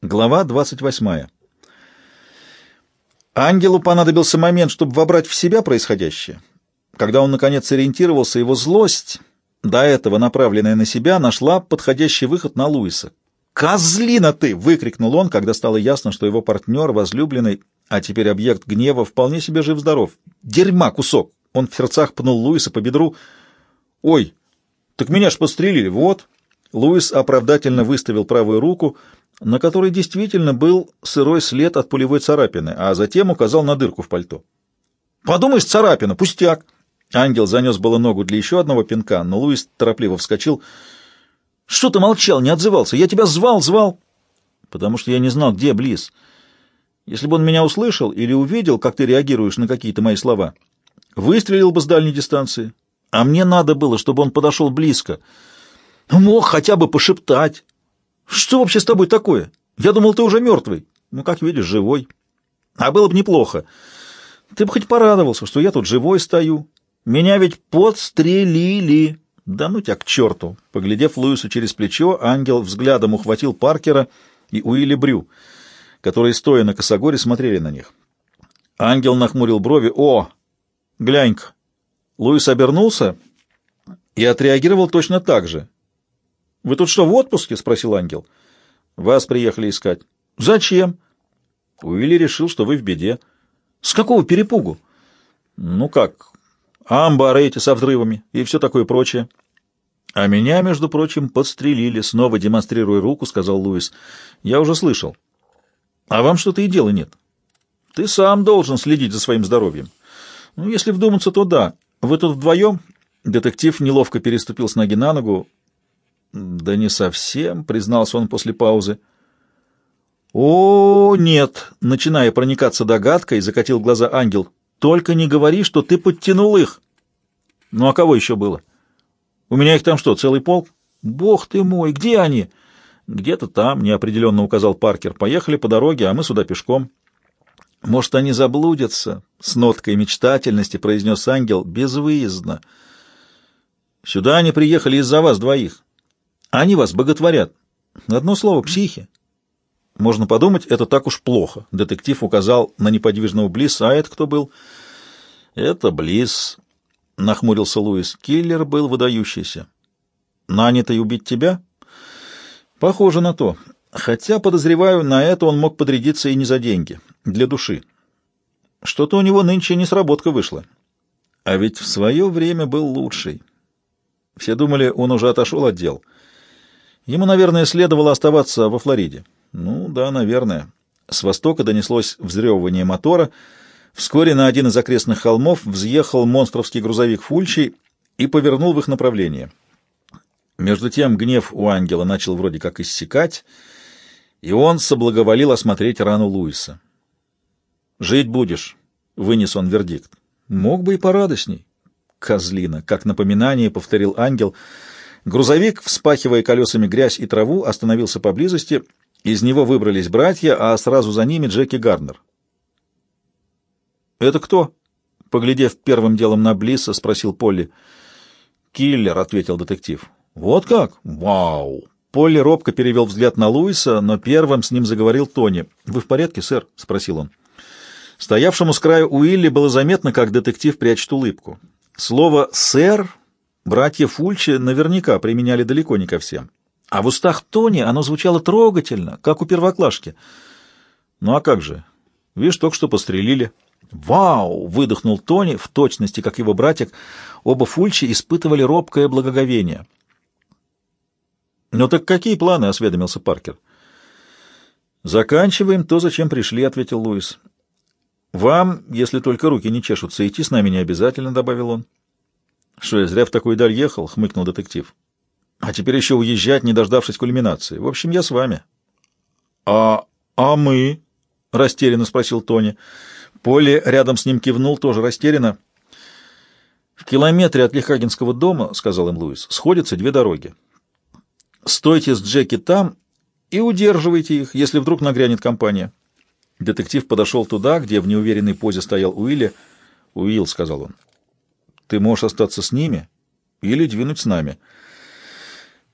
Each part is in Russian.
Глава 28. Ангелу понадобился момент, чтобы вобрать в себя происходящее. Когда он, наконец, сориентировался, его злость, до этого направленная на себя, нашла подходящий выход на Луиса. «Козлина ты!» — выкрикнул он, когда стало ясно, что его партнер, возлюбленный, а теперь объект гнева, вполне себе жив-здоров. «Дерьма кусок!» — он в сердцах пнул Луиса по бедру. «Ой, так меня ж подстрелили, вот!» Луис оправдательно выставил правую руку, на которой действительно был сырой след от пулевой царапины, а затем указал на дырку в пальто. «Подумаешь, царапина, пустяк!» Ангел занес было ногу для еще одного пинка, но Луис торопливо вскочил. «Что ты молчал, не отзывался? Я тебя звал!» «Потому что я не знал, где Близ. Если бы он меня услышал или увидел, как ты реагируешь на какие-то мои слова, выстрелил бы с дальней дистанции. А мне надо было, чтобы он подошел близко. Мог хотя бы пошептать. Что вообще с тобой такое? Я думал, ты уже мертвый. Ну, как видишь, живой. А было бы неплохо. Ты бы хоть порадовался, что я тут живой стою. Меня ведь подстрелили. Да ну тебя к черту!» Поглядев Луису через плечо, ангел взглядом ухватил Паркера и Уилли Брю, которые, стоя на косогоре, смотрели на них. Ангел нахмурил брови. «О, глянь-ка!» Луис обернулся и отреагировал точно так же. «Вы тут что, в отпуске?» — спросил ангел. «Вас приехали искать». «Зачем?» «Уилли решил, что вы в беде». «С какого перепугу?» «Ну как, амбары эти со взрывами и все такое прочее». «А меня, между прочим, подстрелили», — снова демонстрируя руку, сказал Луис. «Я уже слышал». «А вам что-то и дела нет. Ты сам должен следить за своим здоровьем. Ну, если вдуматься, то да. Вы тут вдвоем?» Детектив неловко переступил с ноги на ногу. «Да не совсем», — признался он после паузы. «О, нет», — начиная проникаться догадкой, закатил глаза ангел. «Только не говори, что ты подтянул их». «Ну, а кого еще было? У меня их там что, целый полк?» «Бог ты мой, где они?» «Где-то там», — неопределенно указал Паркер. «Поехали по дороге, а мы сюда пешком». «Может, они заблудятся?» — с ноткой мечтательности произнес ангел. «Безвыездно. Сюда они приехали из-за вас двоих. Они вас боготворят. Одно слово — психи. Можно подумать, это так уж плохо». Детектив указал на неподвижного Блисса. «А это кто был?» «Это Блисс», — нахмурился Луис. «Киллер был выдающийся». «Нанятый убить тебя?» «Похоже на то. Хотя, подозреваю, на это он мог подрядиться и не за деньги, для души. Что-то у него нынче несработка вышла. А ведь в свое время был лучший. Все думали, он уже отошел от дел. Ему, наверное, следовало оставаться во Флориде». «Ну да, наверное». С востока донеслось взрёвывание мотора. Вскоре на один из окрестных холмов взъехал монстровский грузовик Фульчи и повернул в их направление. Между тем гнев у ангела начал вроде как иссякать, и он соблаговолил осмотреть рану Луиса. «Жить будешь», — вынес он вердикт. «Мог бы и порадостней». «Козлина», — как напоминание повторил ангел. Грузовик, вспахивая колесами грязь и траву, остановился поблизости. Из него выбрались братья, а сразу за ними Джеки Гарнер. «Это кто?» — поглядев первым делом на Блисса, спросил Полли. «Киллер», — ответил детектив. «Вот как? Вау!» Полли робко перевел взгляд на Луиса, но первым с ним заговорил Тони. «Вы в порядке, сэр?» — спросил он. Стоявшему с краю Уилли было заметно, как детектив прячет улыбку. Слово «сэр» братья Фульчи наверняка применяли далеко не ко всем. А в устах Тони оно звучало трогательно, как у первоклашки. «Ну а как же? Видишь, только что пострелили». «Вау!» — выдохнул Тони, в точности, как его братик. Оба Фульчи испытывали робкое благоговение. «Ну так какие планы?» — осведомился Паркер. «Заканчиваем то, зачем пришли», — ответил Луис. «Вам, если только руки не чешутся, идти с нами не обязательно», — добавил он. «Что, я зря в такую даль ехал?» — хмыкнул детектив. «А теперь еще уезжать, не дождавшись кульминации. В общем, я с вами». «А мы?» — растерянно спросил Тони. Полли рядом с ним кивнул, тоже растерянно. «В километре от Лихагинского дома, — сказал им Луис, — сходятся две дороги. Стойте с Джеки там и удерживайте их, если вдруг нагрянет компания». Детектив подошел туда, где в неуверенной позе стоял Уилли. «Уилл, — сказал он, — ты можешь остаться с ними или двинуть с нами.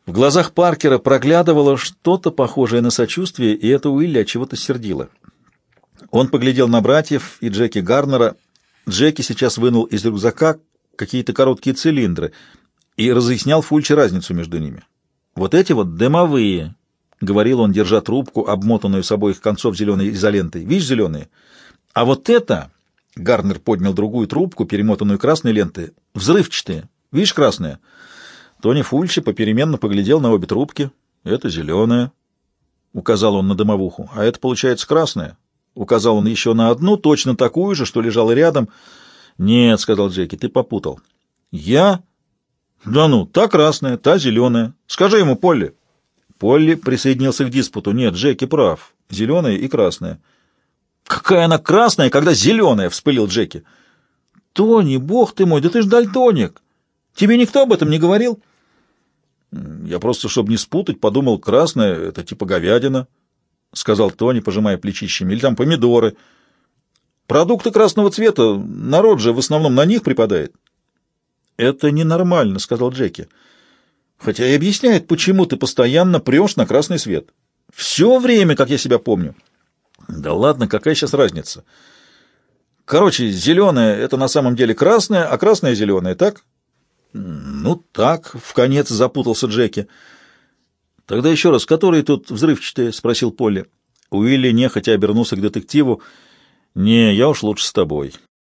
В глазах Паркера проглядывало что-то похожее на сочувствие, и это Уилли от чего-то сердило. Он поглядел на братьев и Джеки Гарнера. Джеки сейчас вынул из рюкзака какие-то короткие цилиндры и разъяснял Фульче разницу между ними. «Вот эти вот дымовые», — говорил он, держа трубку, обмотанную с обоих концов зеленой изолентой. «Видишь, зеленые? А вот это...» — Гарнер поднял другую трубку, перемотанную красной лентой. «Взрывчатые. Видишь, красные?» Тони Фульче попеременно поглядел на обе трубки. «Это зеленая», — указал он на дымовуху. «А это, получается, красная». Указал он еще на одну, точно такую же, что лежала рядом. «Нет», — сказал Джеки, — «ты попутал». «Я? Да ну, та красная, та зеленая. Скажи ему, Полли». Полли присоединился к диспуту. «Нет, Джеки прав. Зеленая и красная». «Какая она красная, когда зеленая?» — вспылил Джеки. «Тони, бог ты мой, да ты ж дальтоник. Тебе никто об этом не говорил?» «Я просто, чтобы не спутать, подумал, красная — это типа говядина», — сказал Тони, пожимая плечищами, — «или там помидоры. Продукты красного цвета, народ же в основном на них припадает». «Это ненормально», — сказал Джеки. «Хотя и объясняет, почему ты постоянно прешь на красный свет. Все время, как я себя помню». «Да ладно, какая сейчас разница? Короче, зеленая — это на самом деле красная, а красная — зеленая, так?» «Ну так», — вконец запутался Джеки. «Тогда еще раз, которые тут взрывчатые?» — спросил Полли. Уилли нехотя обернулся к детективу. «Не, я уж лучше с тобой».